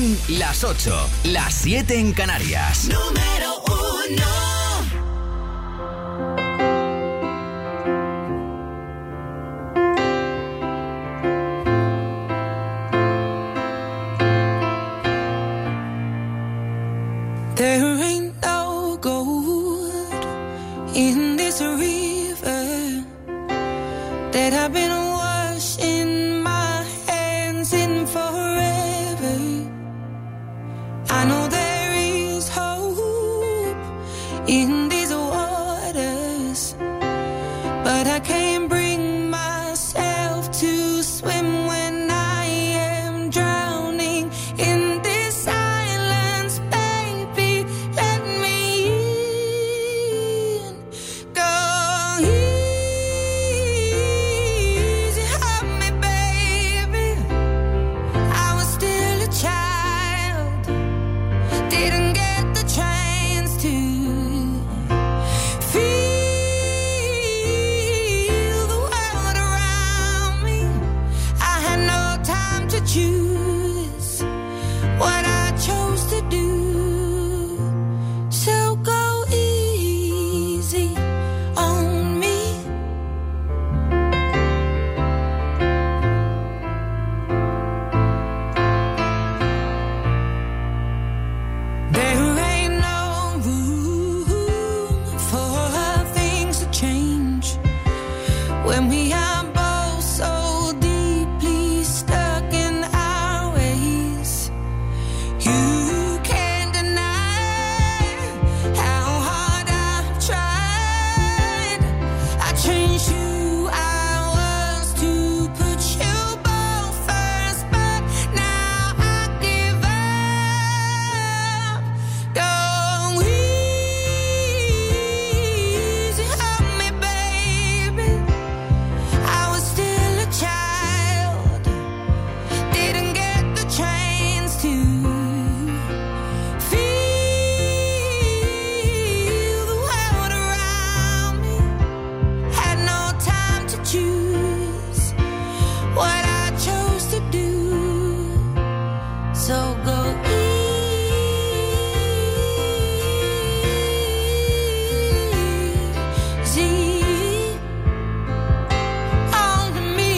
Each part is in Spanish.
Son las 8, las 7 en Canarias. Número 1. There ain't no gold in this river that I've been washing my hands in forever. I know there is hope in these waters, but I can't bring myself to swim when I am drowning in this silence. Baby, let me in. Go easy, hug me, baby. I was still a child, didn't get the chance to feel the world around me. I had no time to choose what I chose to do. So go easy on me. There ain't no room for things to change when we are both so deeply stuck in our ways. You can't deny how hard I've tried. I changed who I was to put you both first, but now I give up. Go easy on me, baby. I was still a child, didn't get the chance to feel the world around me. Had no time to choose what I chose to do. So go easy on me.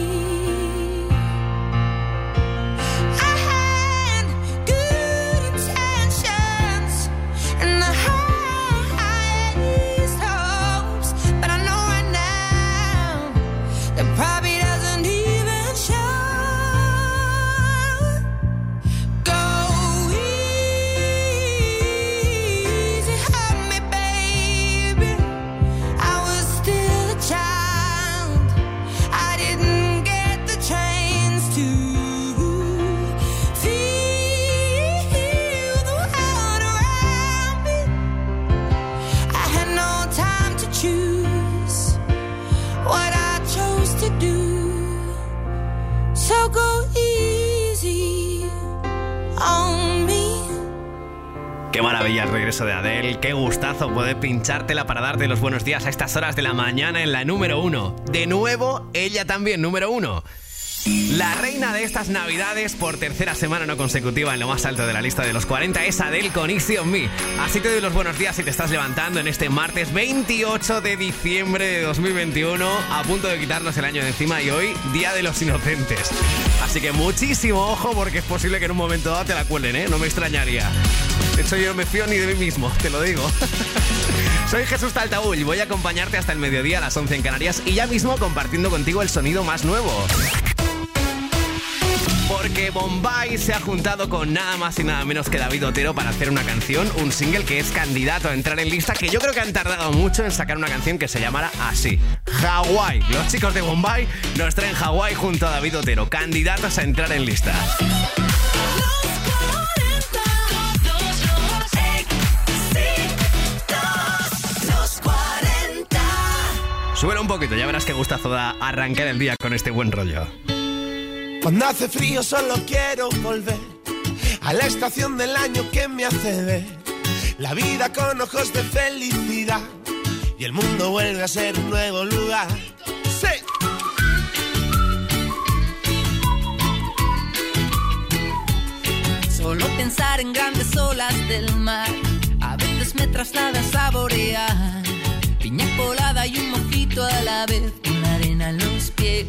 I had good intentions and the highest hopes, but I know right now that probably doesn't even show. Go easy on me, baby. I was still a child, I didn't get the chance to feel the world around me. I had no time to choose what I chose to do. So go easy on me. Qué maravilla el regreso de Adele, qué gustazo poder pinchártela para darte los buenos días a estas horas de la mañana en la número 1. De nuevo, ella también, número 1. La reina de estas navidades por tercera semana no consecutiva en lo más alto de la lista de los 40 es Adele con Easy on Me. Así te doy los buenos días si te estás levantando en este martes 28 de diciembre de 2021, a punto de quitarnos el año de encima y hoy, Día de los Inocentes. Así que muchísimo ojo porque es posible que en un momento dado te la cuelen, ¿eh? No me extrañaría. De hecho, yo no me fío ni de mí mismo, te lo digo. Soy Jesús Taltabull y voy a acompañarte hasta el mediodía a las 11 en Canarias y ya mismo compartiendo contigo el sonido más nuevo. Porque Bombay se ha juntado con nada más y nada menos que David Otero para hacer una canción, un single que es candidato a entrar en lista, que yo creo que han tardado mucho en sacar una canción que se llamara así, Hawái. Los chicos de Bombay nos traen Hawái junto a David Otero, candidatos a entrar en lista. Súbelo un poquito, ya verás qué gustazo da arrancar el día con este buen rollo. Cuando hace frío solo quiero volver a la estación del año que me hace ver la vida con ojos de felicidad y el mundo vuelve a ser un nuevo lugar. ¡Sí! en grandes olas del mar. A veces me traslada a saborear piña colada y un mojito a la vez, con la arena en los pies.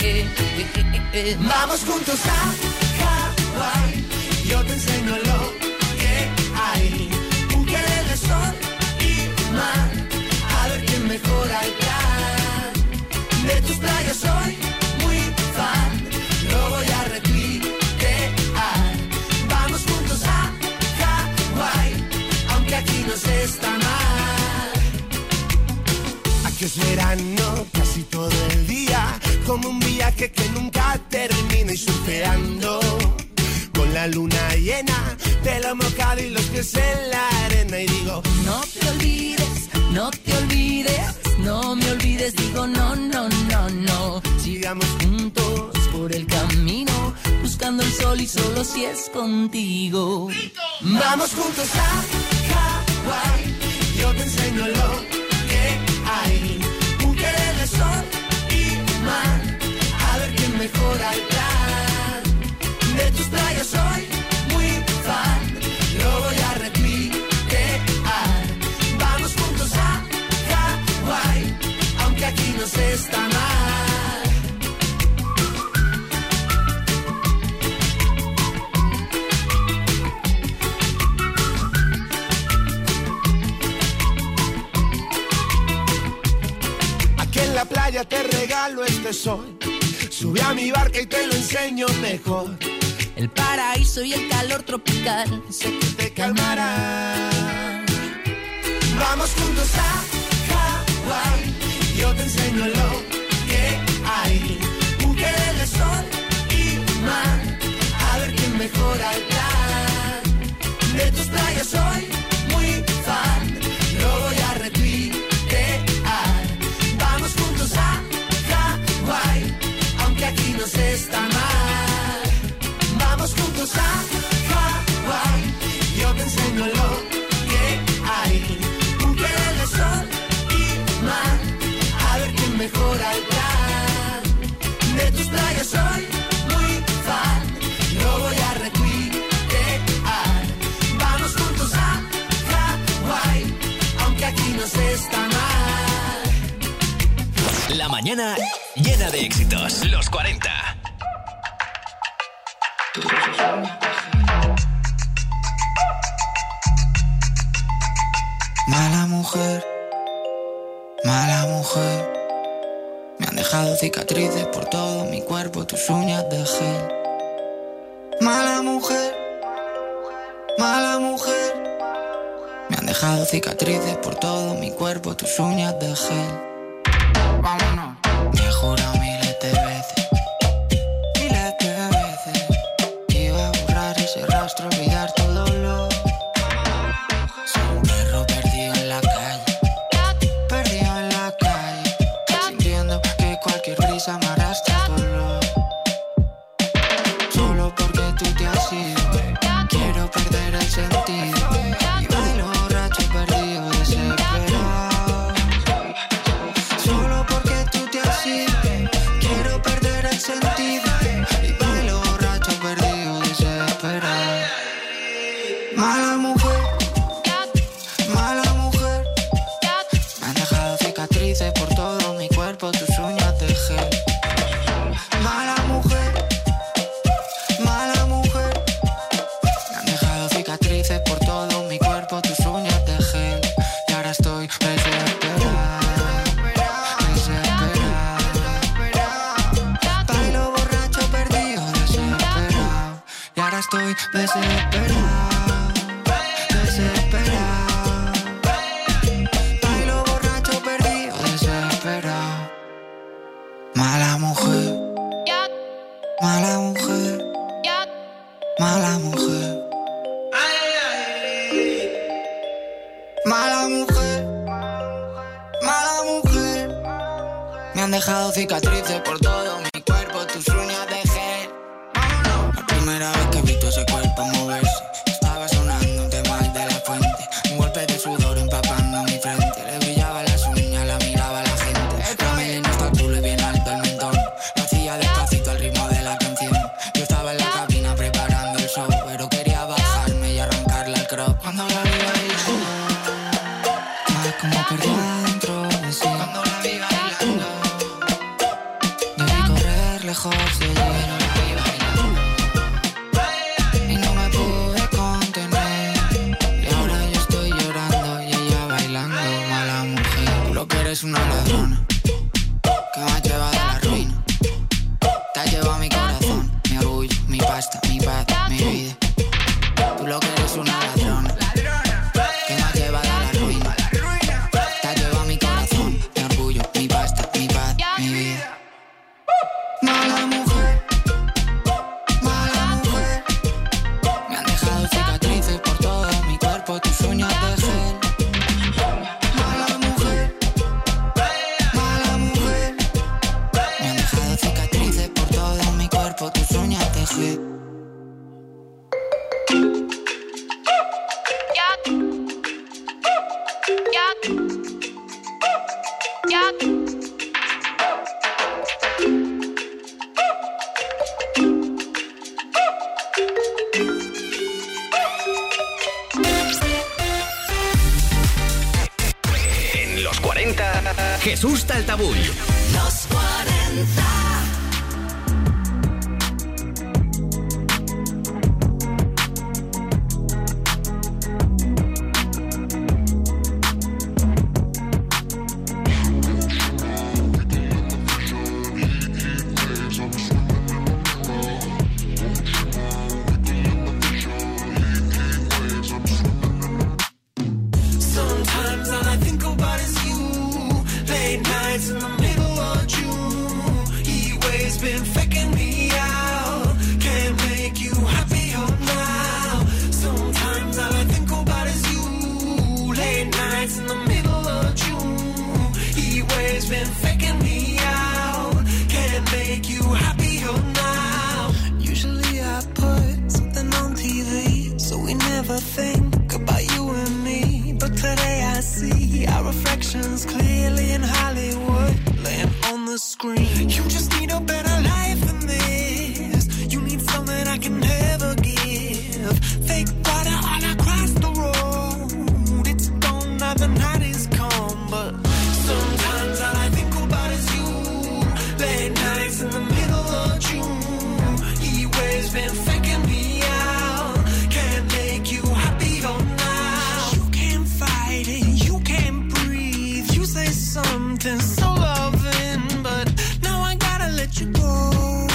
Vamos juntos a Hawái, yo te enseño lo que hay. Un querer de sol y mar, a ver quién mejora el plan. De tus playas soy muy fan, lo voy a replicar. Vamos juntos a Hawái, aunque aquí no se está mal. Aquí es verano casi todo el día, como un viaje que nunca termina, y surfeando con la luna llena, pelo mojado y los pies en la arena. Y digo, no te olvides, no te olvides, no me olvides. Digo, no, no, no, no. sigamos juntos Por el camino, buscando el sol y solo si es contigo. Vamos juntos a Hawái, yo te enseño lo que hay. Un querer de sol y mar, a ver quién mejora el plan. De tus playas soy muy fan, lo voy a replicar. Vamos juntos a Hawái, aunque aquí no se está mal. En la playa te regalo este sol, sube a mi barca y te lo enseño mejor. El paraíso y el calor tropical sé que te calmará. Vamos juntos a Hawái, yo te enseño lo que hay. Un querer de sol y mar, a ver quién mejora el plan. De tus playas soy muy fan, lo voy a replicar. Vamos juntos a Hawái, aunque aquí no se está mal. Vamos juntos a Hawái, yo te enseño lo que hay. Un querer de sol y mar, a ver quién mejora el plan. De tus playas soy muy fan, lo voy a replicar. Vamos juntos a Hawái, aunque aquí no se está mal. La mañana llena de éxitos. Los 40. Mala mujer, mala mujer. Me han dejado cicatrices por todo mi cuerpo, tus uñas de gel. Mala mujer, mala mujer. Me han dejado cicatrices por todo mi cuerpo, tus uñas de gel. Vámonos. Me he jurado miles de veces, iba a borrar ese rastro, olvidar todo lo. Soy un perro perdido en la calle, sintiendo que cualquier brisa me arrastra tu olor. Solo porque tú te has ido, quiero perder el sentido, y bailo borracho perdido, desesperado. Solo porque tú te has ido, quiero perder el sentido, y bailo borracho perdido, desesperado. Mala mujer, mala mujer. Me han dejado cicatrices por todo mi cuerpo, tus uñas de gel. Mala mujer, mala mujer. Me han dejado cicatrices por todo mi cuerpo, tus uñas de gel. Y ahora estoy desesperada. Bailo borracho perdido, desesperado. Y ahora estoy desesperado, desesperado. Bailo borracho perdido, desesperado. Mala mujer, mala mujer, mala mujer. Mala mujer, mala mujer. Me han dejado cicatrices por todo mi cuerpo, tus uñas de gel. La primera vez que he visto ese cuerpo moverse, estaba sonando un tema de La Fuente. Un golpe de sudor empapando mi frente. Le brillaban las uñas, la miraba la gente. La melena hasta el culo y bien alto el mentón. Lo hacía despacito al ritmo de la canción. Yo estaba en la cabina preparando el show, pero quería bajarme y lejos de lleno la vi bailando y no me pude contener. Y ahora yo estoy llorando y ella bailando. Mala mujer, tú lo que eres una ladrona que me ha llevado a la ruina. Te has llevado mi corazón, mi orgullo, mi pasta, mi paz, mi vida. Tú lo que eres una ladrona que me ha llevado a la ruina. Te has llevado mi corazón, mi orgullo, mi pasta, mi paz, mi vida. Mala mujer, me han dejado cicatrices por todo mi cuerpo, tus uñas de gel. Mala mujer, me han dejado cicatrices por todo mi cuerpo, tus uñas de gel. En los 40, Jesús Taltabull. Los 40. Sometimes all I think about is you. Late nights in the middle of June. Heat waves been faking me out. Can't make you happier now. Sometimes all I think about is you. Late nights in the middle of June. Heat waves been faking me out. Can't make you happier now. Usually I put something on TV, so we never think about you and me. But today I see our reflections clearly in Hollywood, laying on the screen. You just need a better life than this. You need something I can never give. Fake water all across the road. It's gone now, the night is come. But sometimes all I think about is you. Late nights in the middle of June. Heat waves been faking me out. Can't make you happier now. You can't fight it, you can't breathe. You say something so loving, but now I gotta let you go.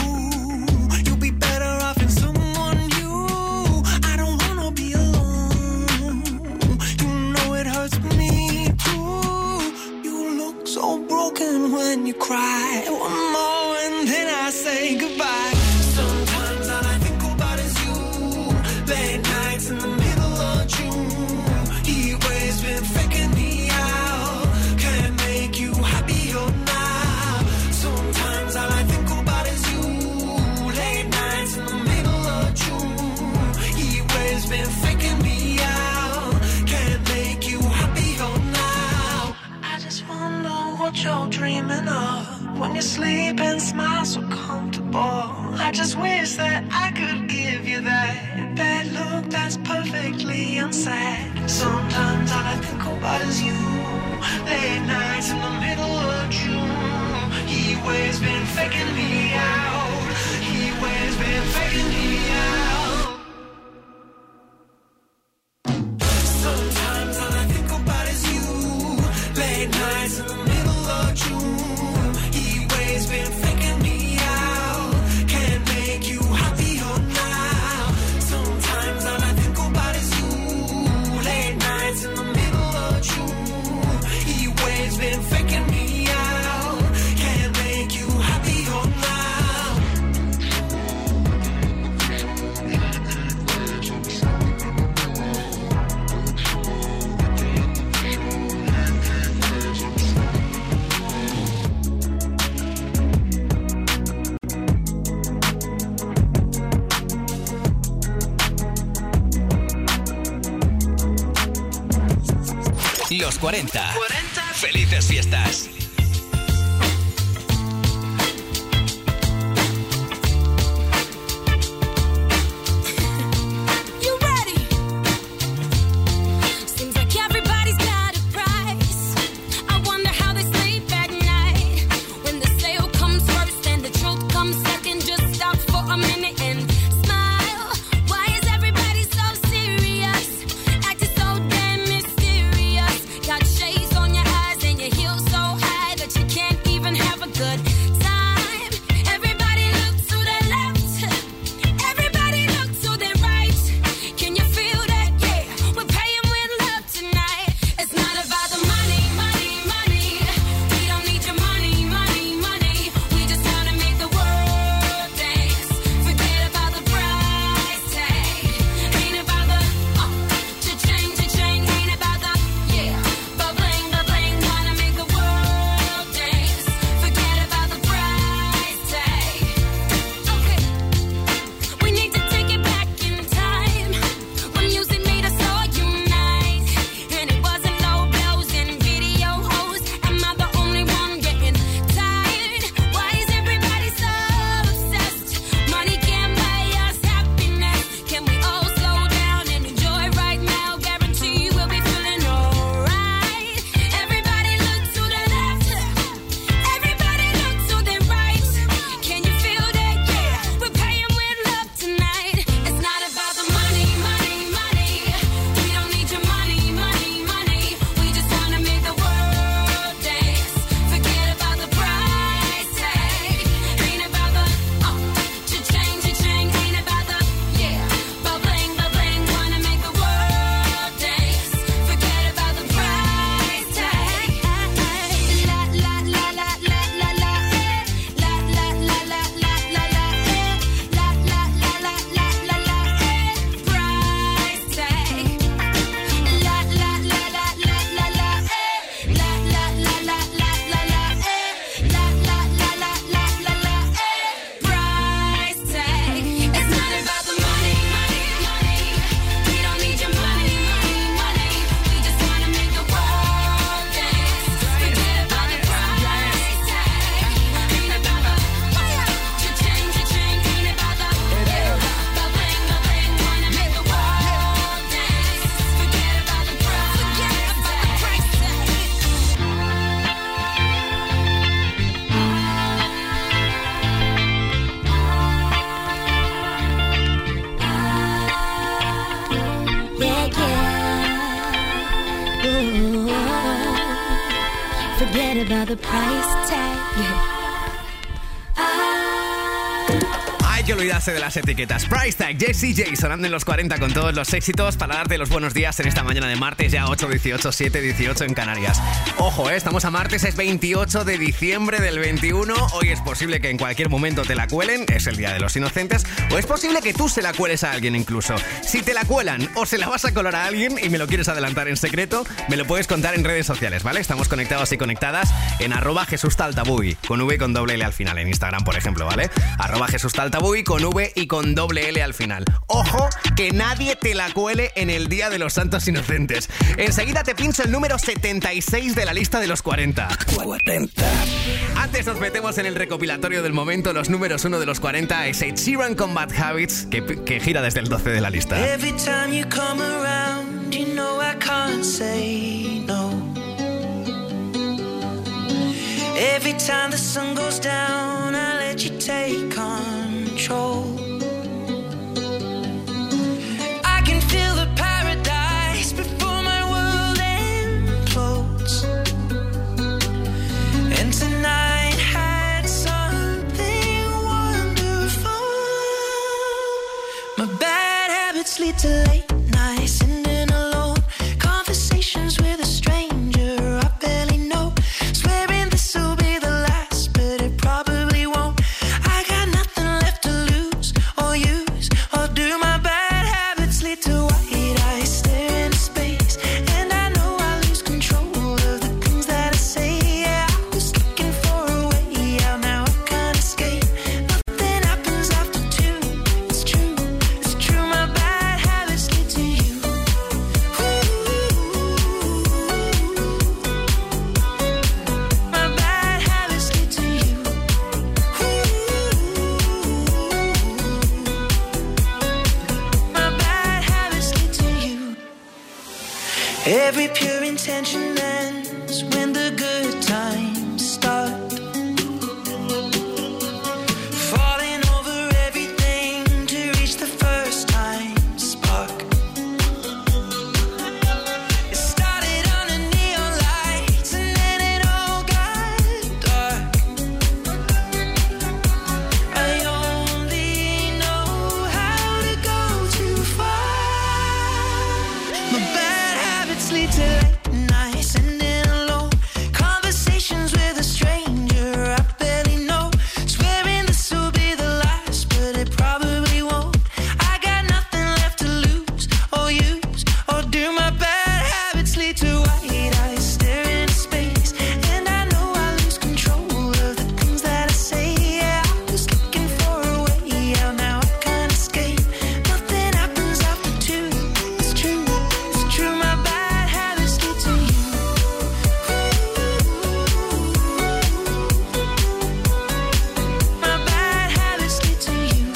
You'll be better off in someone new. I don't wanna be alone. You know it hurts me too. You look so broken when you cry. One more and then I say goodbye. Sometimes all I think about is you. Late nights in the middle of June. Heat waves been faking me out. Can't make you happier now. Sometimes all I think about is you. Late nights in the middle of June. Heat waves been faking me out. Can't make you happier now. I just wonder what you're dreaming of when you sleep and smile so comfortable. I just wish that I could give you that bad look that's perfectly unsaid. Sometimes all I think about is you. Late nights in the middle of June. Heat waves been faking me out. Heat waves been faking me out. Sometimes all I think about is you. Late nights in the middle of June. Heat waves been faking me out. Can't make you happier now. Sometimes all I think about is you. Late nights in the middle of June. Heat waves been faking me out. Can't make you happier now. Los 40. Felices fiestas. You ready? Seems like everybody's got a price. I wonder how they sleep at night when the sale comes first and the truth comes second. forget about the price tag. Hay que olvidarse de las etiquetas. Price Tag, Jessie J sonando en los 40 con todos los éxitos para darte los buenos días en esta mañana de martes, ya 8:18, 7:18 en Canarias. Ojo, estamos a martes, es 28 de diciembre del 21. Hoy es posible que en cualquier momento te la cuelen, es el Día de los Inocentes, o es posible que tú se la cueles a alguien incluso. Si te la cuelan o se la vas a colar a alguien y me lo quieres adelantar en secreto, me lo puedes contar en redes sociales, ¿vale? Estamos conectados y conectadas en @JesusTaltabuy, con V y con doble L al final, en Instagram, por ejemplo, ¿vale? @JesusTaltabuy con V y con doble L al final. Ojo, que nadie te la cuele en el Día de los Santos Inocentes. Enseguida te pincho el número 76 de la lista de los 40. Antes nos metemos en el recopilatorio del momento, los números 1 de los 40, es Ed Sheeran con Bad Habits, que gira desde el 12 de la lista. Every time you come around, you know I can't say no. Every time the sun goes down, I let you take control. I can feel the paradise before my world implodes. And tonight had something wonderful. My bad habits lead to late nights, sitting alone, conversations with a stranger I barely know, swearing this will be the last, but it probably won't. I got nothing left to lose or use, or do my bad habits lead to white eyes staring into space, and I know I lose control of the things that I say. Yeah, I was looking for a way out, now I can't escape. Nothing happens after 2, it's true, my bad habits lead to you. My bad habits lead to you. My bad habits lead to you. Every pure intention ends when the good times start. Falling over everything to reach the first time spark. It started under neon lights and then it all got dark. I only know how to go too far. My bad habits lead to late nights, sitting alone, conversations with a stranger I barely know, swearing this will be the last, but it probably won't. I got nothing left to lose or use, or do my bad habits lead to white eyes staring into space, and I know I lose control of the things that I say. Yeah, I was looking for a way out, now I can't escape. Nothing happens after 2, it's true, my bad habits lead to you. My bad habits lead to you.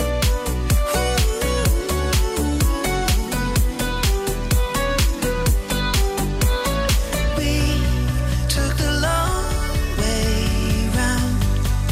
We took the long way round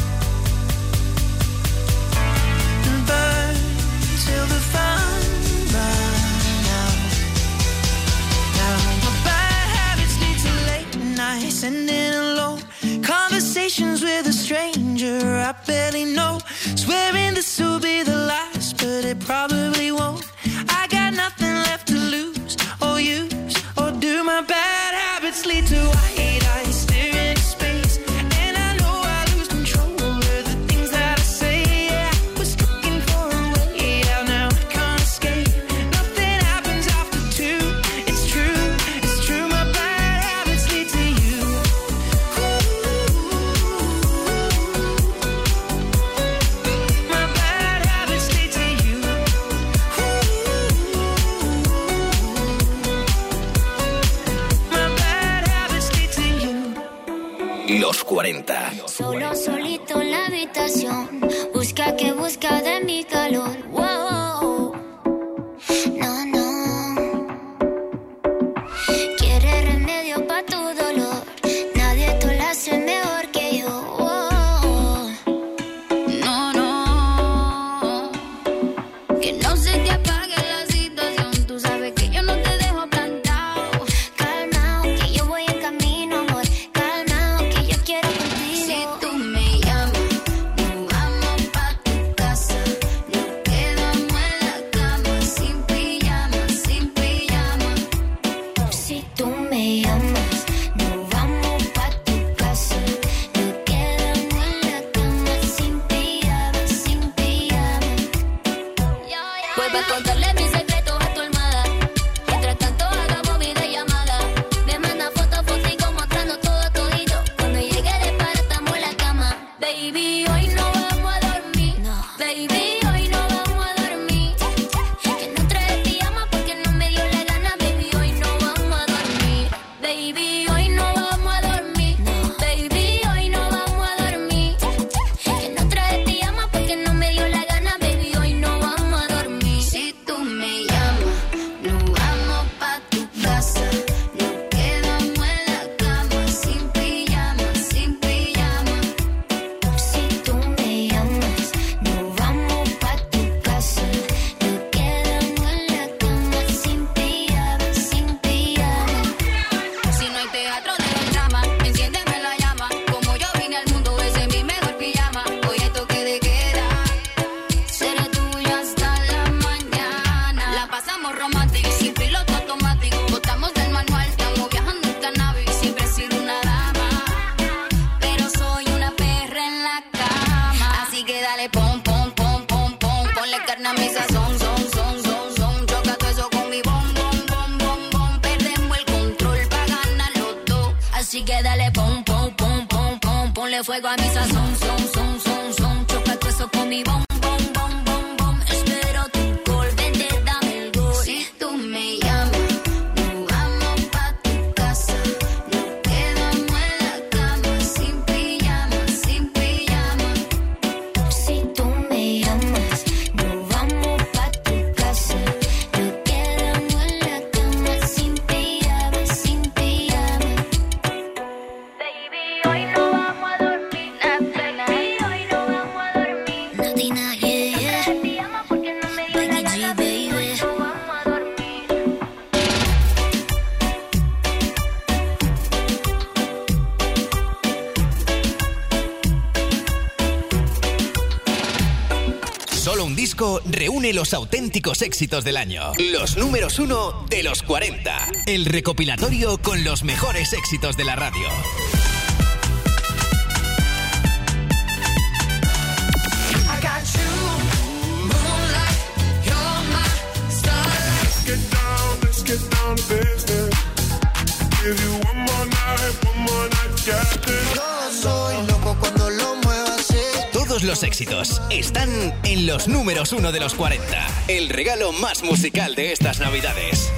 and burned till the fun ran out. Now my bad habits lead to late nights, sitting alone, conversations with a stranger I barely know, swearing this will be the last, but it probably won't. I got nothing left to lose or use, or do my bad habits lead to white eyes staring into space, and I know I lose control of the things that I say. Yeah, I was looking for a way out, now I can't escape. Nothing happens after 2, it's true, my bad habits lead to you. My bad habits lead to you. My bad habits lead to you. Los 40. Solo, solito en la habitación. Busca que busca de mi calor. Wow. No, no. Quiere remedio pa' tu dolor. Nadie te lo hace mejor que yo. Wow. No, no. Que no se te apague la situación. Tú sabes que yo no te dejo plantado. Calmao, que yo voy en camino, amor. Calmao, que Pa' contarle mis secretos a tu almohada. Mientras tanto hagamos videollamada. Me manda fotos y mostrando todo todito. Cuando llegue de para estamos en la cama. Baby, hoy no vamos a dormir. No. Baby, hoy no vamos a dormir. Que no trae pijama porque no me dio la gana. Baby, hoy no vamos a dormir. Baby, hoy no vamos a dormir. No. Baby, hoy no vamos a dormir. Que no trae pijama porque no me dio la gana. Baby, hoy no vamos a dormir. Si tú me llamas, nos vamos pa' tu casa. Nos quedamos en la cama sin pijama, sin pijama. Si tú me llamas, nos vamos pa' tu casa. Nos quedamos en la cama sin pijama, sin pijama. Si no hay teatro de los dramas, enciéndeme la llama. Como yo vine al mundo, ese es mi mejor pijama. Hoy hay toque de queda, seré tuyo hasta la mañana. La pasamos romántico, sin piloto automático. Botamos del manual, estamos viajando en cannabis. Siempre he sido una dama, pero soy una perra en la cama. Así que dale pom, pom, pom, pom, pom. Ponle carne a mi sazón, son, son, son, son. Choca todo eso con mi bom, bom, bom, bom, bom. Perdemos el control pa' ganar los dos. Así que dale pom, pom, pom, pom, pom. Ponle fuego a mi sazón, son, son, son, son. Choca todo eso con mi bom, bom, bom, bom, bom. Espero tu gol, vente, dame el gol. Si tú me llamas, nos vamos pa' tu casa. Nos quedamos en la cama sin pijama, sin pijama. Si tú me llamas, nos vamos pa' tu casa. Nos quedamos en la cama sin pijama, sin pijama. Baby, hoy no vamos a dormir. Baby, hoy no vamos a dormir. Natina, yeah, yeah. Pijama porque no me dio la gana, baby. Hoy no vamos a dormir. Solo un disco reúne los auténticos éxitos del año. Los números 1 de los 40. El recopilatorio con los mejores éxitos de la radio. I got you, moonlight, you're my starlight. Let's get down to business. Give you one more night, got this. Yo soy loco cuando lo muevo así. Todos los éxitos están en los números 1 de los 40. El regalo más musical de estas navidades.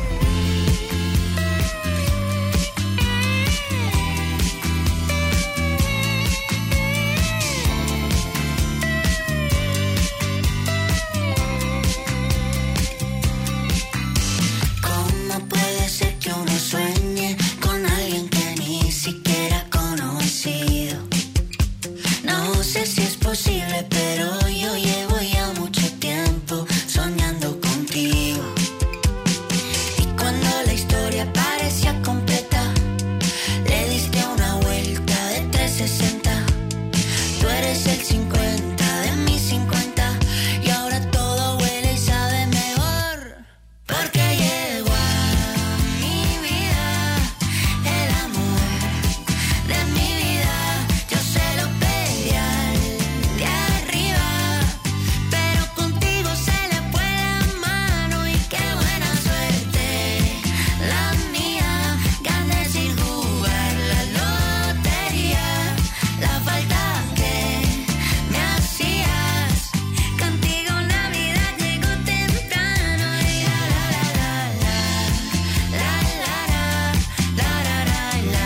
¿Cómo puede ser que uno sueñe con alguien que ni siquiera ha conocido? No sé si es posible, pero yo llevo ya mucho tiempo soñando contigo. Y cuando la historia parecía completa, le diste una vuelta de 360. Tú eres el 50 de mis 50 y ahora todo huele y sabe mejor. Porque llegó a mi vida el amor de mi vida. Yo se lo pedí al de arriba, pero contigo se le fue la mano y qué buena suerte la mía. Gané sin jugar la lotería, la falta que me hacías. Contigo Navidad llegó temprano y la la la la la la la la la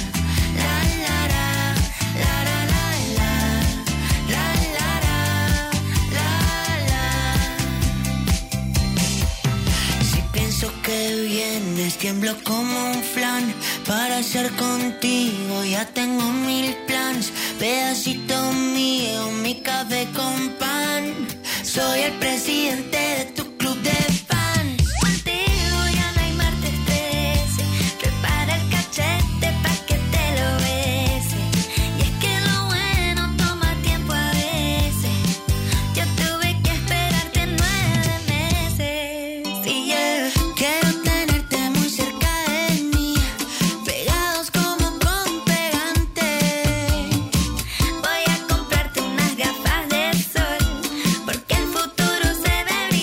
Si pienso que vienes, tiemblo como un flan. Para estar contigo ya tengo 1000 planes. Pedacito mío, mi café con pan. Soy el presidente de tu club de fans. Contigo ya no hay martes 13. Prepara el cachete pa' que te lo bese. Y es que lo bueno toma tiempo a veces. Yo tuve que esperarte 9 meses. Y yeah, quiero tenerte muy cerca de mí, pegados como con pegante. Voy a comprarte unas gafas de sol, porque el futuro se ve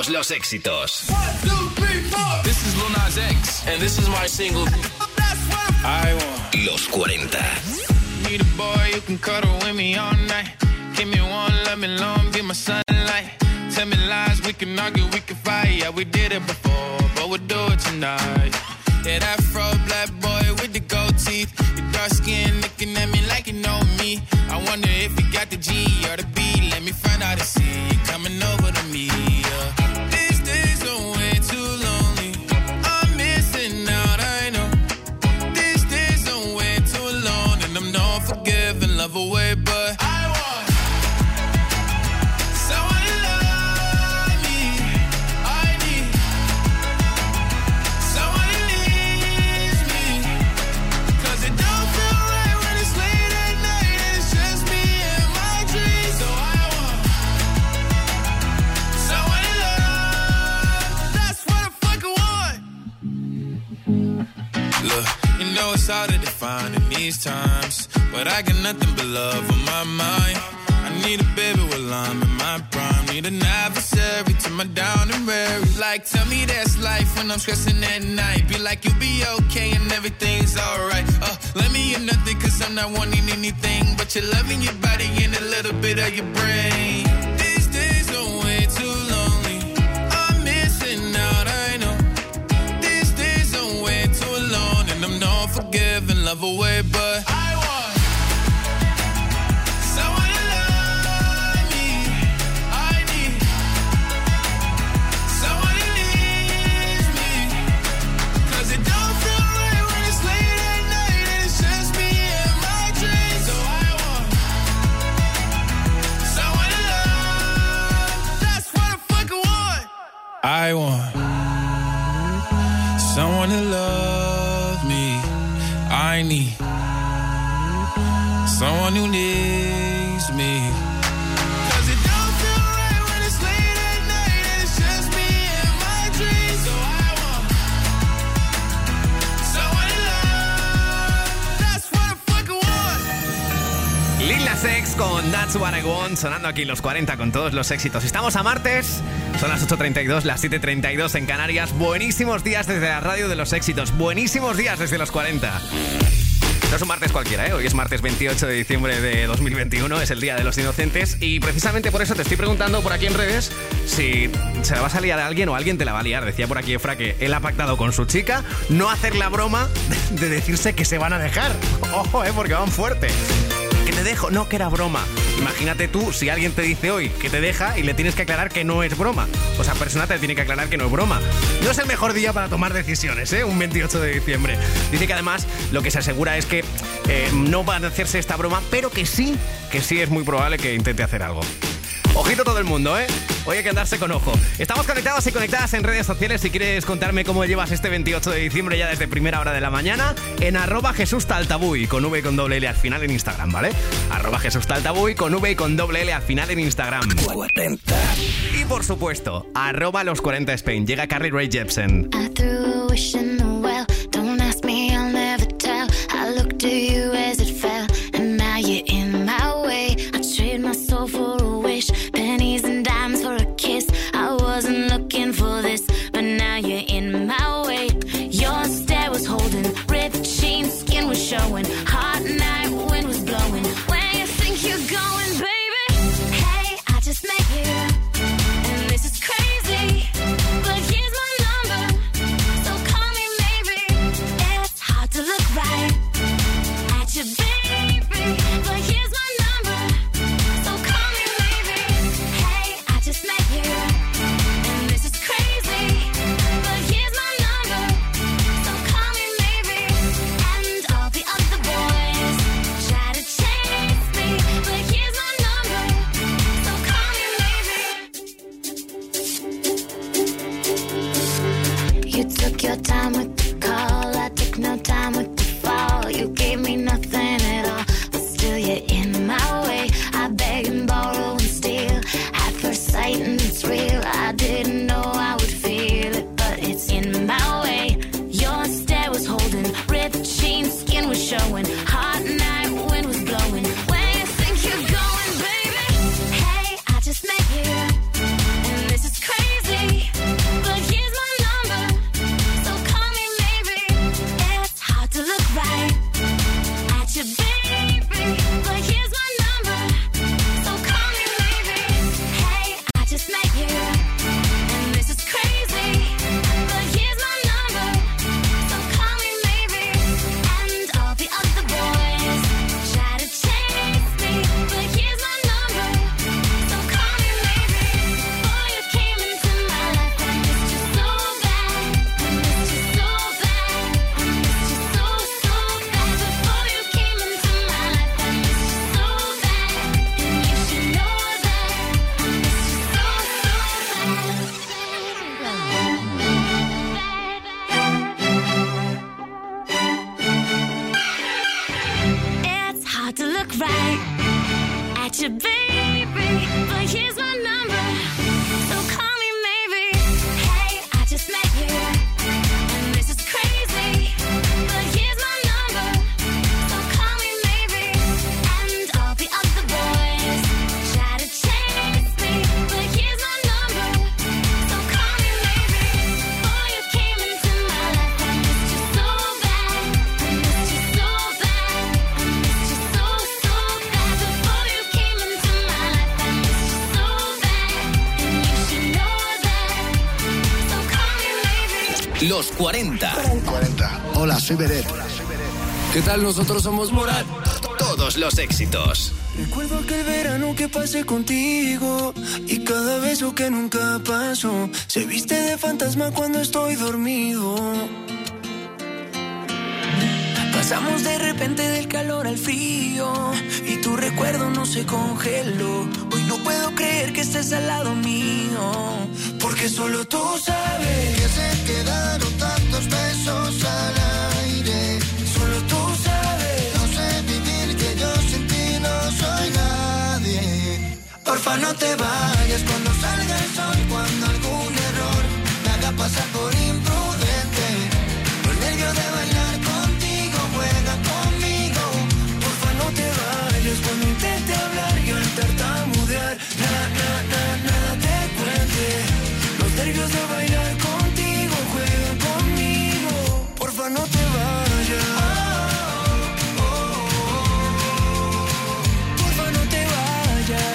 todos los éxitos. 1, 2, 3, 4. This is Lil Nas X, and this is my single. I want Los 40. need a boy who can cuddle with me all night. Give me one, let me long, be my sunlight. Tell me lies, we can argue, we can fight. Yeah, we did it before, but we'll do it tonight. Yeah, that fro black boy with the gold teeth. Your dark skin looking at me like you know me. I wonder if you got the G or the B. Let me find out and see you coming over to me. Yeah. These days are way too lonely. I'm missing out, I know. These days are way too alone, and I'm not forgiving, love away, but I want someone to love me. I need someone who needs me. 'Cause it don't feel right when it's late at night and it's just me and my dreams. So I want someone to love. That's what I fucking want. Look, you know it's hard to define in these times, but I got nothing but love on my mind. I need a baby while I'm in my prime. Need an adversary to my down and weary. Like, tell me that's life when I'm stressing at night. Be like, you'll be okay and everything's alright. Let me hear nothing 'cause I'm not wanting anything but your love and your body and a little bit of your brain. These days are way too lonely. I'm missing out, I know. These days are way too alone, and I'm not forgiving, love away, but I want someone to love me. I need someone who needs me. 'Cause it don't feel right when it's late at night and it's just me and my dreams. So I want someone to love. That's what I fucking want. I want someone to love me. I need someone who needs me. 'Cause it don't feel right when it's late at night and it's just me and my dreams. So I want someone to love. That's what I fucking want. Lil Nas X con That's What I Want, sonando aquí los 40 con todos los éxitos. Estamos a martes, son las 8:32, las 7:32 en Canarias. Buenísimos días desde la radio de los éxitos, buenísimos días desde los 40. No es un martes cualquiera, ¿eh? Hoy es martes 28 de diciembre de 2021, es el Día de los Inocentes, y precisamente por eso te estoy preguntando por aquí en redes si se la vas a liar a alguien o alguien te la va a liar. Decía por aquí Efra que él ha pactado con su chica no hacer la broma de decirse que se van a dejar. Ojo, porque van fuerte. Que te dejo, no, que era broma. Imagínate tú si alguien te dice hoy que te deja y le tienes que aclarar que no es broma. O sea, persona te tiene que aclarar que no es broma. No es el mejor día para tomar decisiones, ¿eh? Un 28 de diciembre. Dice que además lo que se asegura es que no va a hacerse esta broma, pero que sí es muy probable que intente hacer algo. Ojito todo el mundo, ¿eh? Hoy hay que andarse con ojo. Estamos conectados y conectadas en redes sociales. Si quieres contarme cómo llevas este 28 de diciembre ya desde primera hora de la mañana, en @JesúsTaltabuy, con V y con doble L al final en Instagram, ¿vale? @JesúsTaltabuy, con V y con doble L al final en Instagram. 40. Y por supuesto, @los40Spain. Llega Carly Rae Jepsen. I threw a wish in the well. Don't ask me, I'll never tell. I looked at you as it fell, and now you're in my way. I trade my soul for a wish, pennies and dimes for a kiss. I wasn't looking for this, but now you're in my way. Your stare was holding, ripped jeans, skin was showing. Hot night, wind was blowing. Where you think you're going, baby? Hey, I just met you, and this is crazy, but here's my number, so call me maybe. It's hard to look right at you, baby, but here's my number, so call me maybe. Hey, I just met you, and this is crazy, but here's my number, so call me maybe. And all the other boys try to chase me, but here's my number, so call me maybe. You took your time with the call, I took no time with the fall. You gave me nothing at all, but still you're in my way. I beg and borrow and steal, at first sight and it's real. I didn't know I would feel it, but it's in my way. Your stare was holding, ripped jeans, skin was showing. Hot night, wind was blowing. Where you think you're going, baby? Hey, I just met you, and this is crazy, Los 40. Hola, soy Beret. ¿Qué tal? Nosotros somos Morat. Todos los éxitos. Recuerdo aquel verano que pasé contigo y cada beso que nunca pasó se viste de fantasma cuando estoy dormido. Pasamos de repente del calor al frío y tu recuerdo no se congeló. Hoy no puedo creer que estés al lado mío, porque solo tú sabes que se quedaron tantos besos al aire. Solo tú sabes, no sé vivir, que yo sin ti no soy nadie. Porfa, no te vayas cuando salga el sol, cuando algún error me haga pasar por imprudente. Los nervios de bailar contigo juegan conmigo. Porfa, no te vayas cuando intente hablar y al tartamudear nada te cuente. Los nervios de bailar contigo juegan conmigo. Porfa, no te vayas. Porfa, no te vayas.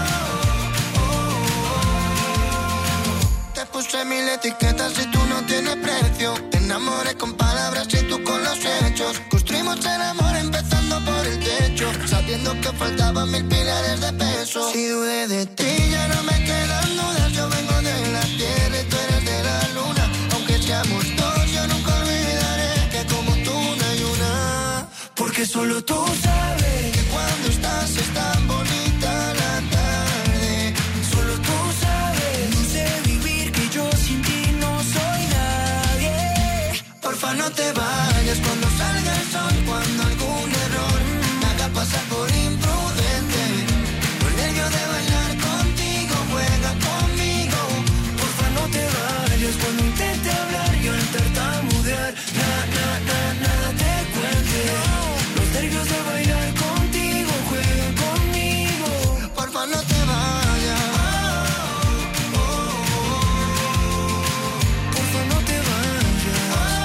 Te puse mil etiquetas y tú no tienes precio. Te enamoré con palabras y tú con los hechos. Construimos el amor empezando por el techo, sabiendo que faltaban 1000 pilares de peso. Si dudé de ti ya no me quedan dudas. Yo vengo de la tierra y tú eres de la luna. Aunque seamos dos, yo nunca olvidaré que como tú no hay una. Porque solo tú sabes que cuando estás es tan bonita la tarde. Solo tú sabes, no sé vivir, que yo sin ti no soy nadie. Porfa, no te vayas cuando salga el sol, cuando algún error me haga pasar por imprudente. Los nervios de bailar contigo juega conmigo. Porfa, no te vayas cuando intente hablar y al tartamudear nada te cuente. Los nervios de bailar contigo juegan conmigo. Porfa, no te vayas. Porfa, no te vayas.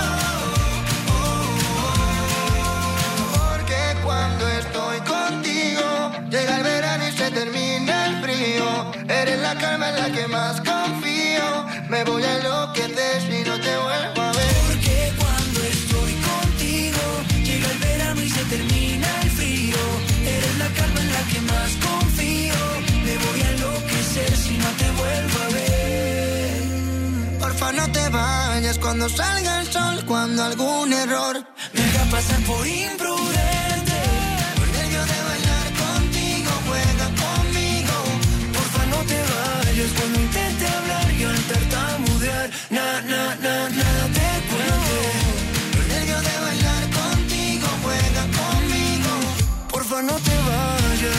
Porque cuando estoy contigo llega el verano y se termina el frío. Eres la calma en la que más confío. Me voy a enloquecer si no te vuelvo a ver. Porque cuando estoy contigo llega el verano y se termina el frío. Eres la calma en la que más confío. Me voy a enloquecer si no te vuelvo a ver. Porfa, no te vayas cuando salga el sol, cuando algún error me haga pasar por imprudente. Los nervios de bailar contigo juegan conmigo. Porfa, no te vayas cuando intente hablar y al tartamudear nada te cuente. Los nervios de bailar contigo juegan conmigo. Porfa, no te vayas.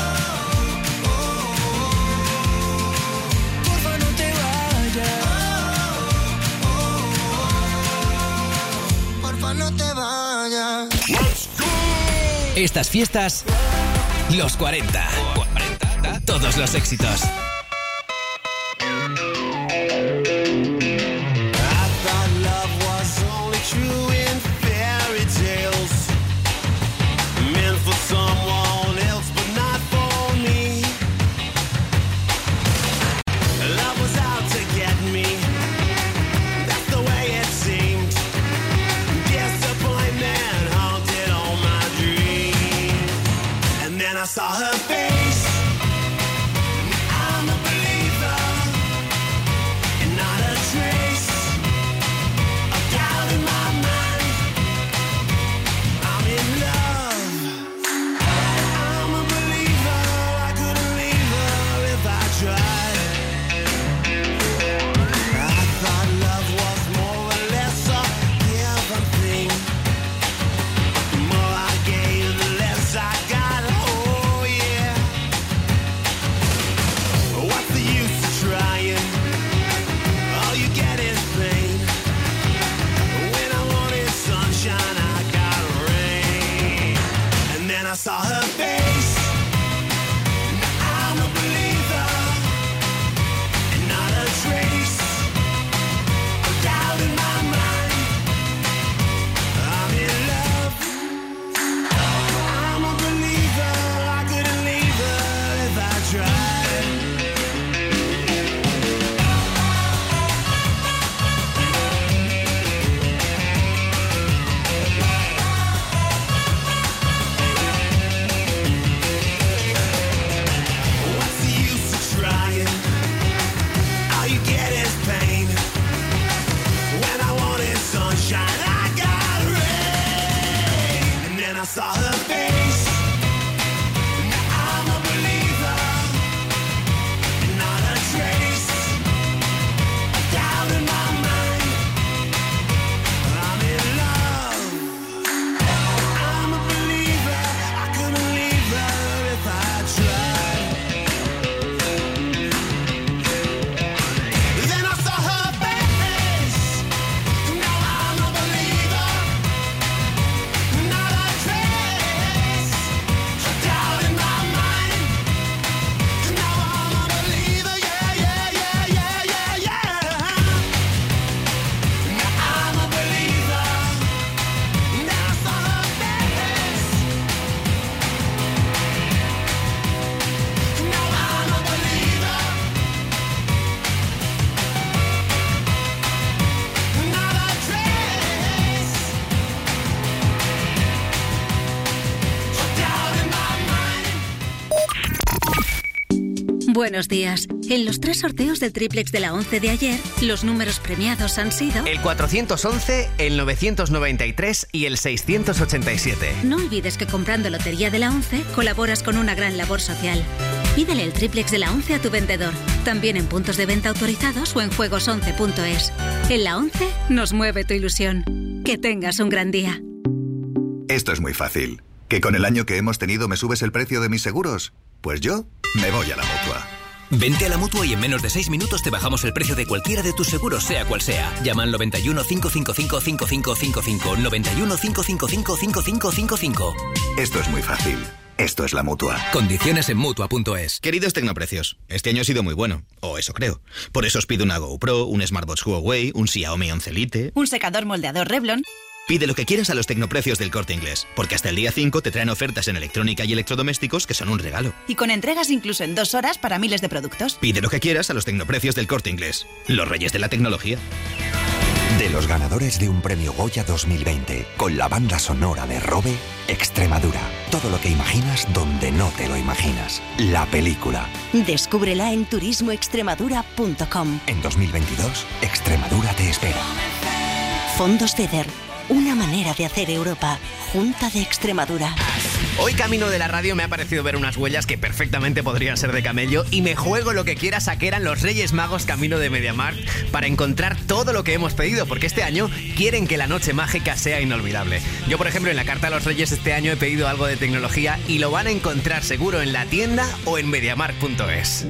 Porfa, no te vayas. Porfa, no te vayas. Estas fiestas, los 40. Todos los éxitos. I saw her face, I Buenos días. En los 3 sorteos del triplex de la 11 de ayer, los números premiados han sido... el 411, el 993 y el 687. No olvides que comprando Lotería de la 11 colaboras con una gran labor social. Pídele el triplex de la 11 a tu vendedor. También en puntos de venta autorizados o en juegos11.es. En la 11 nos mueve tu ilusión. Que tengas un gran día. Esto es muy fácil. ¿Que con el año que hemos tenido me subes el precio de mis seguros? Pues yo me voy a la Mutua. Vente a la Mutua y en menos de 6 minutos te bajamos el precio de cualquiera de tus seguros, sea cual sea. Llama al 91 555 5555. 91 555 5555. Esto es muy fácil. Esto es la Mutua. Condiciones en Mutua.es. Queridos tecnoprecios, este año ha sido muy bueno, o eso creo. Por eso os pido una GoPro, un Smartwatch Huawei, un Xiaomi 11 Lite... un secador moldeador Revlon... Pide lo que quieras a los tecnoprecios del Corte Inglés, porque hasta el día 5 te traen ofertas en electrónica y electrodomésticos que son un regalo. Y con entregas incluso en 2 horas para miles de productos. Pide lo que quieras a los tecnoprecios del Corte Inglés, los reyes de la tecnología. De los ganadores de un premio Goya 2020, con la banda sonora de Robe, Extremadura. Todo lo que imaginas donde no te lo imaginas. La película. Descúbrela en turismoextremadura.com. En 2022, Extremadura te espera. Fondos FEDER. Una manera de hacer Europa. Junta de Extremadura. Hoy camino de la radio me ha parecido ver unas huellas que perfectamente podrían ser de camello y me juego lo que quieras a que eran los Reyes Magos camino de MediaMarkt para encontrar todo lo que hemos pedido, porque este año quieren que la noche mágica sea inolvidable. Yo, por ejemplo, en la carta a los Reyes este año he pedido algo de tecnología y lo van a encontrar seguro en la tienda o en MediaMarkt.es.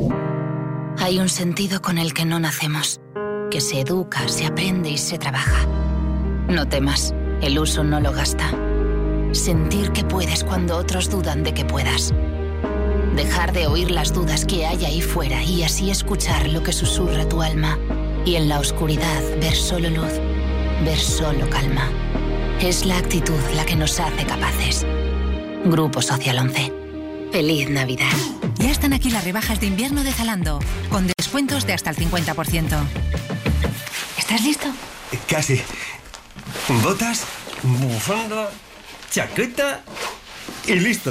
Hay un sentido con el que no nacemos, que se educa, se aprende y se trabaja. No temas, el uso no lo gasta. Sentir que puedes cuando otros dudan de que puedas. Dejar de oír las dudas que hay ahí fuera y así escuchar lo que susurra tu alma. Y en la oscuridad ver solo luz, ver solo calma. Es la actitud la que nos hace capaces. Grupo Social 11. ¡Feliz Navidad! Ya están aquí las rebajas de invierno de Zalando, con descuentos de hasta el 50%. ¿Estás listo? Casi. Botas, bufanda, chaqueta y listo.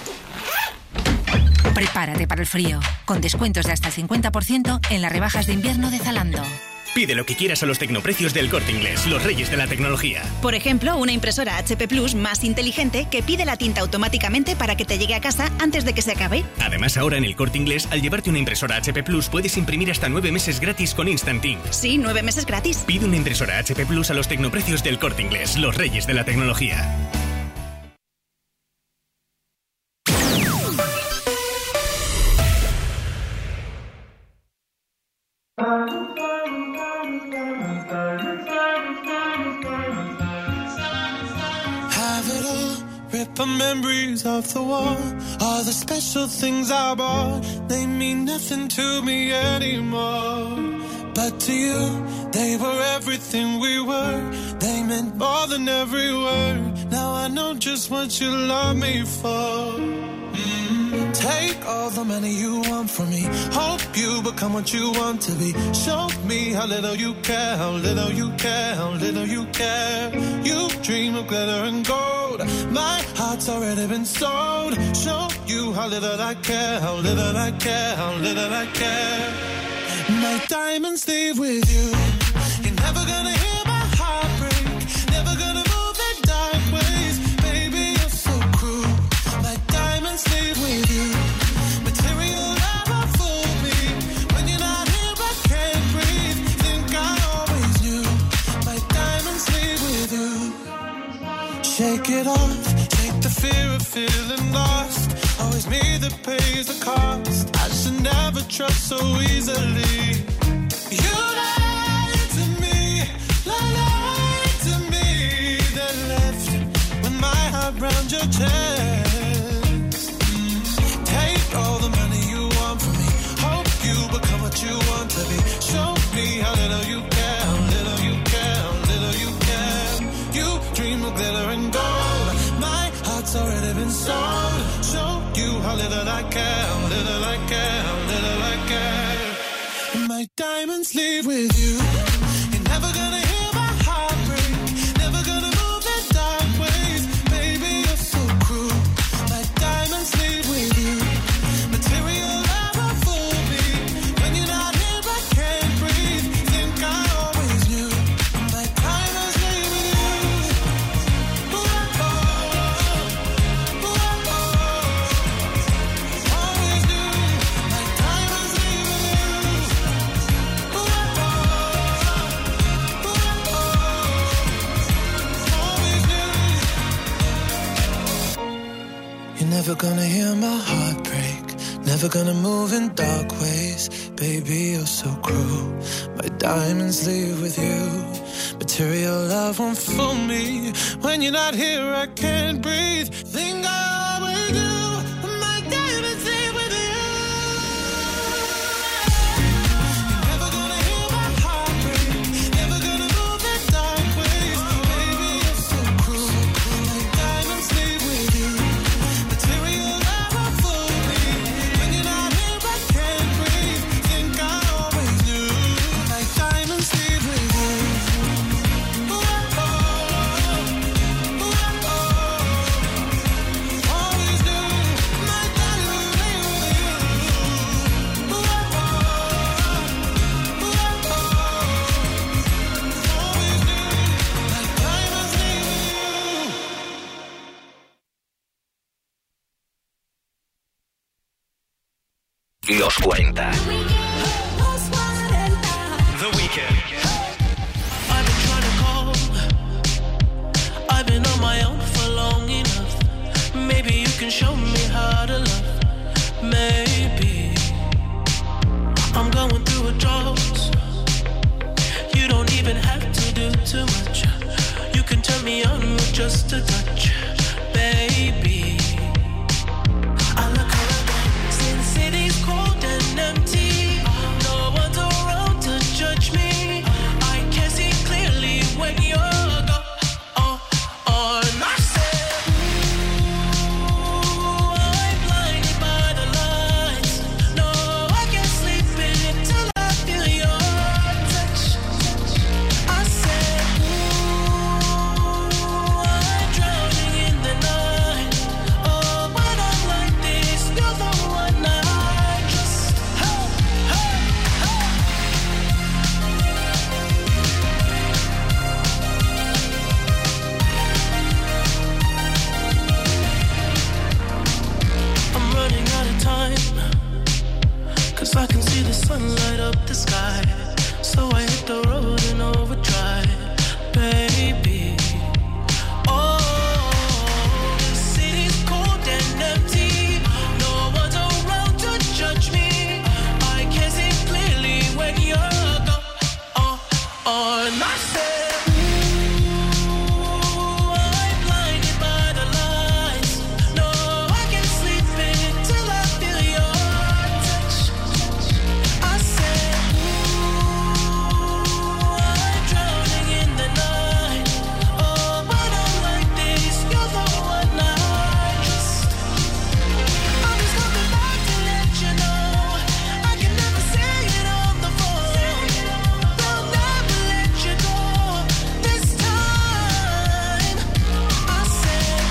Prepárate para el frío, con descuentos de hasta el 50% en las rebajas de invierno de Zalando. Pide lo que quieras a los tecnoprecios del Corte Inglés, los reyes de la tecnología. Por ejemplo, una impresora HP Plus más inteligente que pide la tinta automáticamente para que te llegue a casa antes de que se acabe. Además, ahora en el Corte Inglés, al llevarte una impresora HP Plus, puedes imprimir hasta 9 meses gratis con Instant Ink. Sí, 9 meses gratis. Pide una impresora HP Plus a los tecnoprecios del Corte Inglés, los reyes de la tecnología. Memories of the war, all the special things I bought, they mean nothing to me anymore. But to you, they were everything we were. They meant more than every word. Now I know just what you love me for. Take all the money you want from me. Hope you become what you want to be. Show me how little you care, how little you care, how little you care. You dream of glitter and gold. My heart's already been sold. Show you how little I care, how little I care, how little I care. My diamonds leave with you. You're never gonna hear my heart break. Never gonna move in dark ways. Baby, you're so cruel. My diamonds leave with you. Material never fooled me. When you're not here, I can't breathe. Think I always knew. My diamonds leave with you. Shake it off. Shake the fear of feeling lost. Always me that pays the cost. I should never trust so easily. You lied to me, lied to me. Then left with my heart round your chest. Take all the money you want from me. Hope you become what you want to be. Show me how little you care, how little you care, how little you care. You dream of glitter and gold. My heart's already been sold. Show you how little I care, how little I care, how little I care. My diamonds leave with you. You're never gonna hear my heart break. Never gonna move in dark ways. Baby, you're so cruel. My diamonds leave with you. Material never Never gonna move in dark ways. Baby, you're so cruel. My diamonds leave with you. Material love won't fool me. When you're not here, I can't breathe. Think I always do. My diamonds leave with you. You're never gonna hear my heart break. Never gonna move in dark ways. Baby, you're so cruel. My diamonds leave with you. Material love won't fool me. When you're not here, I can't breathe. Think I always knew. My diamonds leave with you. Los 40. The Weeknd. I've been trying to call. I've been on my own for long enough. Maybe you can show me how to love. Maybe I'm going through a drought. You don't even have to do too much. You can turn me on with just a touch, baby. I look around, since city's cold and empty. No one's around to judge me. I can see clearly when you're gone. And I said, ooh, I'm blinded by the lights. No, I can't sleep until I feel your touch. I said, ooh, I'm drowning in the night. Oh, when I'm like this, you're the one I trust. Hey, hey, hey. I'm running out of time, 'cause I can see the sun light up the sky. So I hit the road in overdrive, baby. Oh, the city's cold and empty. No one's around to judge me. I can see clearly when you're gone. And I said, ooh, I'm blinded by the lights. No, I can't sleep until I feel your touch. I said, ooh, I'm drowning in the night. Oh, when I'm like this, you're the one I trust. I'm just coming back to let you know I can never say it on the phone. They'll never let you go this time. I said,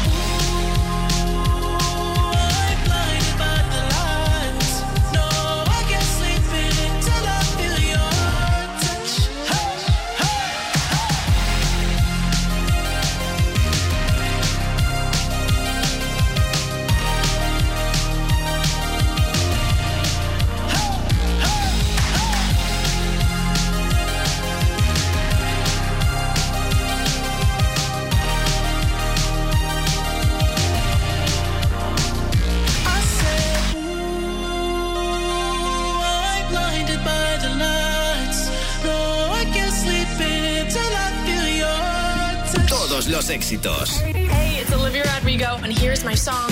ooh, I'm blinded by the lights. No, I can't sleep until I feel your touch. Hey, hey, I said, ooh, I'm blinded by the lights. No, I can't sleep until I feel your touch. Todos los éxitos. Hey, it's Olivia Rodrigo, and here's my song.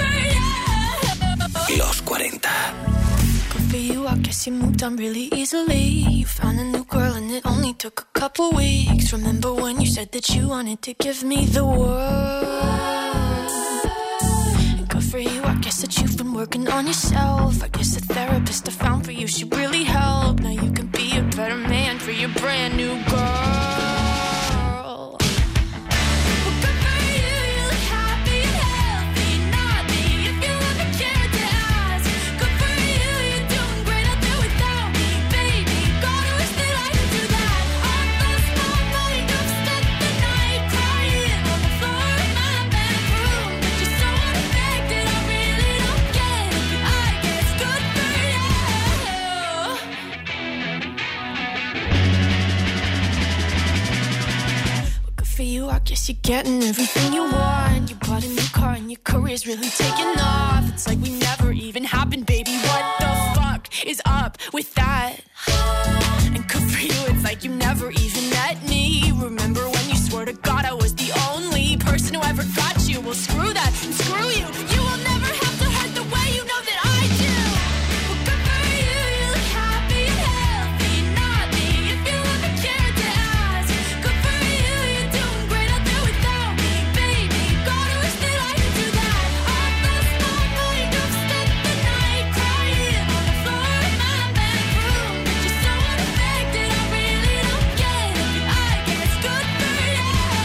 Los 40. Good for you, I guess you moved on really easily. You found a new girl, and it only took a couple weeks. Remember when you said that you wanted to give me the world? Good for you, I guess that you've been working on yourself. I guess the therapist I found for you should really help. Now you can be a better man for your brand new girl. Well, good for you, you look happy and healthy. Not me, if you ever cared to ask. Good for you, you're doing great out there without me, baby. God, I wish that I could do that. I lost my mind, I've spent the night crying on the floor of my bedroom. But you're so unaffected, I really don't get it. But I guess good for you. Guess you're getting everything you want. You bought a new car and your career's really taking off. It's like we never even happened, baby. What the fuck is up with that? And good for you, it's like you never even met me. Remember when you swore to God I was the only person who ever got you? Well, screw that and screw you. You will never have to hurt the way you know that I do. Well, good for you, you look happy and healthy. Not me, if you ever cared to ask. Good for you, you're doing great out there without me, baby. Gotta wish that I could do that. I've lost my mind, I've spent the night crying on the floor in my bedroom. But you're so unaffected, I really don't get it. But I guess good for you.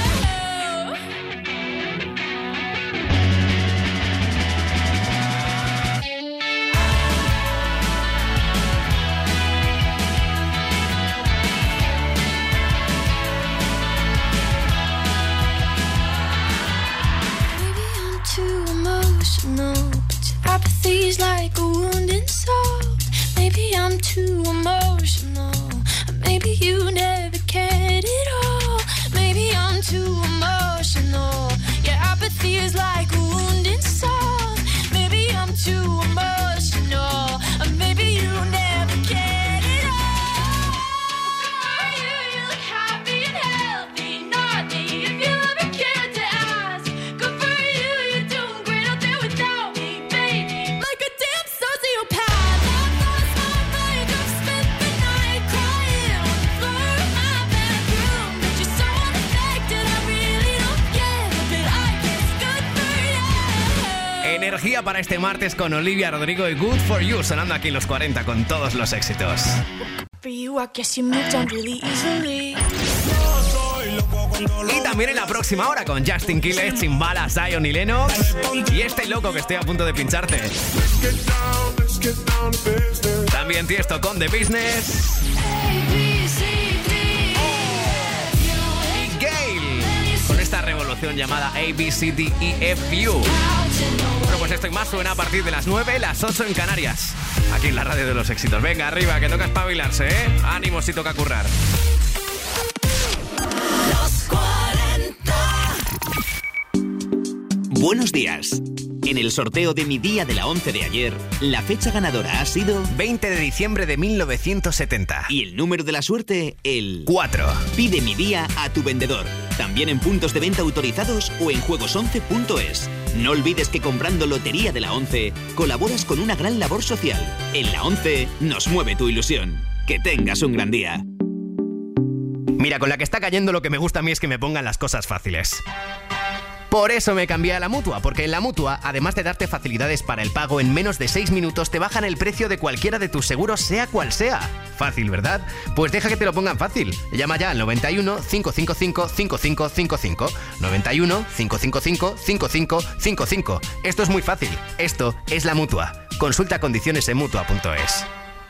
Maybe I'm too emotional, but your apathy's like a wounded soul. Maybe I'm too emotional, or maybe you never cared at all. Maybe I'm too emotional, your apathy is like a wounded soul. Maybe I'm too emotional, or maybe you never cared at all. You look happy and healthy, not me, if you ever cared to ask. Good for you, you're doing great out there without me, baby. Like a damn sociopath. I've lost my mind, I've spent the night crying on the floor of my bedroom. But you're so unaffected, I really don't get it. But I guess good for you. Energía para este martes con Olivia Rodrigo y Good For You, sonando aquí en los 40 con todos los éxitos. For you, I guess you moved on really easily. Y también en la próxima hora con Justin Quiles, Chimbala, Zion y Lennox. Y este loco que estoy a punto de pincharte. También Tiesto con The Business. Y Gale con esta revolución llamada ABCDEFU. Bueno, pues esto y más suena a partir de las 9, las 8 en Canarias. Aquí en la radio de los éxitos. Venga, arriba, que toca espabilarse, ¿eh? Ánimo si toca currar. Buenos días. En el sorteo de mi día de la 11 de ayer, la fecha ganadora ha sido 20 de diciembre de 1970. Y el número de la suerte, el 4. Pide mi día a tu vendedor. También en puntos de venta autorizados o en juegos11.es. No olvides que comprando Lotería de la 11 colaboras con una gran labor social. En la 11 nos mueve tu ilusión. Que tengas un gran día. Mira, con la que está cayendo lo que me gusta a mí es que me pongan las cosas fáciles. Por eso me cambié a la Mutua, porque en la Mutua, además de darte facilidades para el pago, en menos de 6 minutos te bajan el precio de cualquiera de tus seguros, sea cual sea. Fácil, ¿verdad? Pues deja que te lo pongan fácil. Llama ya al 91 555 5555. 91 555 5555. Esto es muy fácil. Esto es la Mutua. Consulta condiciones en Mutua.es.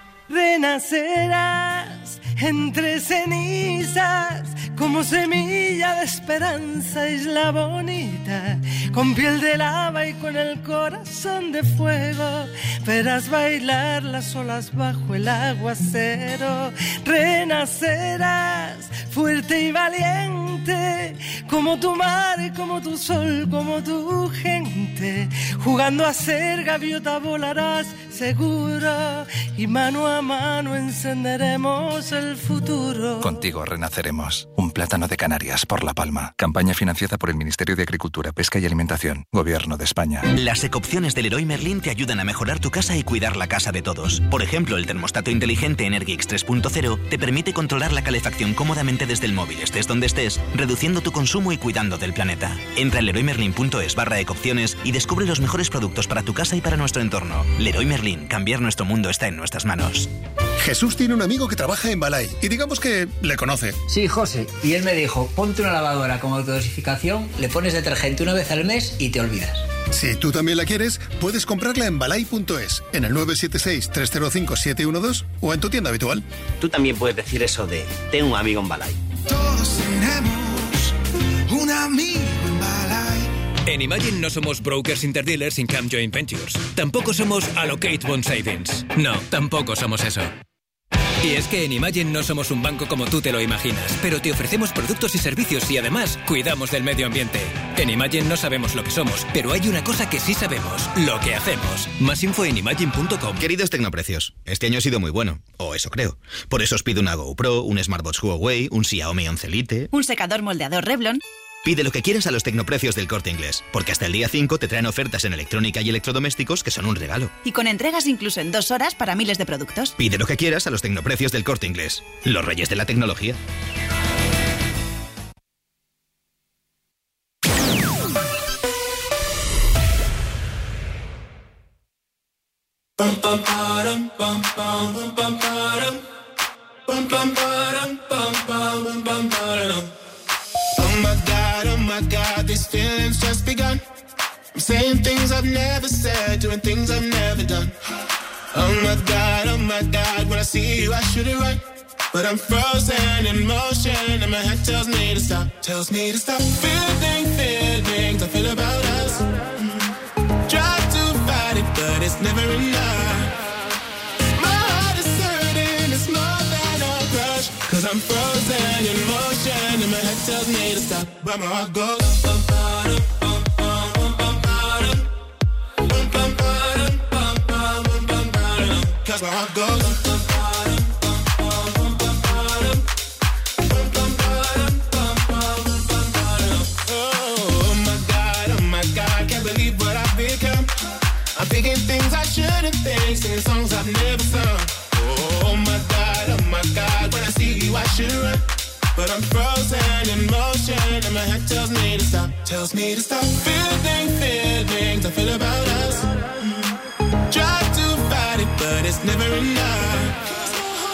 Renacerás entre cenizas como semilla de esperanza, isla bonita, con piel de lava y con el corazón de fuego. Verás bailar las olas bajo el aguacero. Renacerás fuerte y valiente como tu mar, como tu sol, como tu gente. Jugando a ser gaviota volarás seguro y mano a mano encenderemos el futuro. Contigo renaceremos. Un plátano de Canarias por La Palma. Campaña financiada por el Ministerio de Agricultura, Pesca y Alimentación. Gobierno de España. Las ecopciones del Leroy Merlin te ayudan a mejorar tu casa y cuidar la casa de todos. Por ejemplo, el termostato inteligente Energix 3.0 te permite controlar la calefacción cómodamente desde el móvil, estés donde estés, reduciendo tu consumo y cuidando del planeta. Entra en leroymerlin.es/ecopciones y descubre los mejores productos para tu casa y para nuestro entorno. Leroy Merlin, cambiar nuestro mundo está en nuestras manos. Jesús tiene un amigo que trabaja en Balay y digamos que le conoce. Sí, José. Y él me dijo, ponte una lavadora con autodosificación, le pones detergente una vez al mes y te olvidas. Si tú también la quieres, puedes comprarla en balay.es, en el 976-305-712 o en tu tienda habitual. Tú también puedes decir eso de, tengo un amigo en Balay. Todos tenemos un amigo en Balay. En Imagine no somos brokers interdealers Income Joint Ventures. Tampoco somos Allocate Bond Savings. No, tampoco somos eso. Y es que en Imagine no somos un banco como tú te lo imaginas, pero te ofrecemos productos y servicios y además cuidamos del medio ambiente. En Imagine no sabemos lo que somos, pero hay una cosa que sí sabemos, lo que hacemos. Más info en imagine.com. Queridos Tecnoprecios, este año ha sido muy bueno, o eso creo. Por eso os pido una GoPro, un Smartwatch Huawei, un Xiaomi 11 Lite... Un secador moldeador Revlon. Pide lo que quieras a los Tecnoprecios del Corte Inglés, porque hasta el día 5 te traen ofertas en electrónica y electrodomésticos que son un regalo. Y con entregas incluso en 2 horas para miles de productos. Pide lo que quieras a los Tecnoprecios del Corte Inglés, los reyes de la tecnología. Oh my God, these feelings just begun. I'm saying things I've never said, doing things I've never done. Oh my God, when I see you I should it right. But I'm frozen in motion and my head tells me to stop. Feelings I feel about us. Try to fight it, but it's never enough. My heart is hurting, it's more than a crush. Cause I'm frozen in motion and my head tells me to stop. But my heart goes cause my heart goes oh my God, can't believe what I've become. I'm thinking things I shouldn't think, singing songs I've never sung. Oh my God, when I see you I should run. But I'm frozen in motion and my head tells me to stop. Feelings I feel about us. Try to fight it, but it's never enough.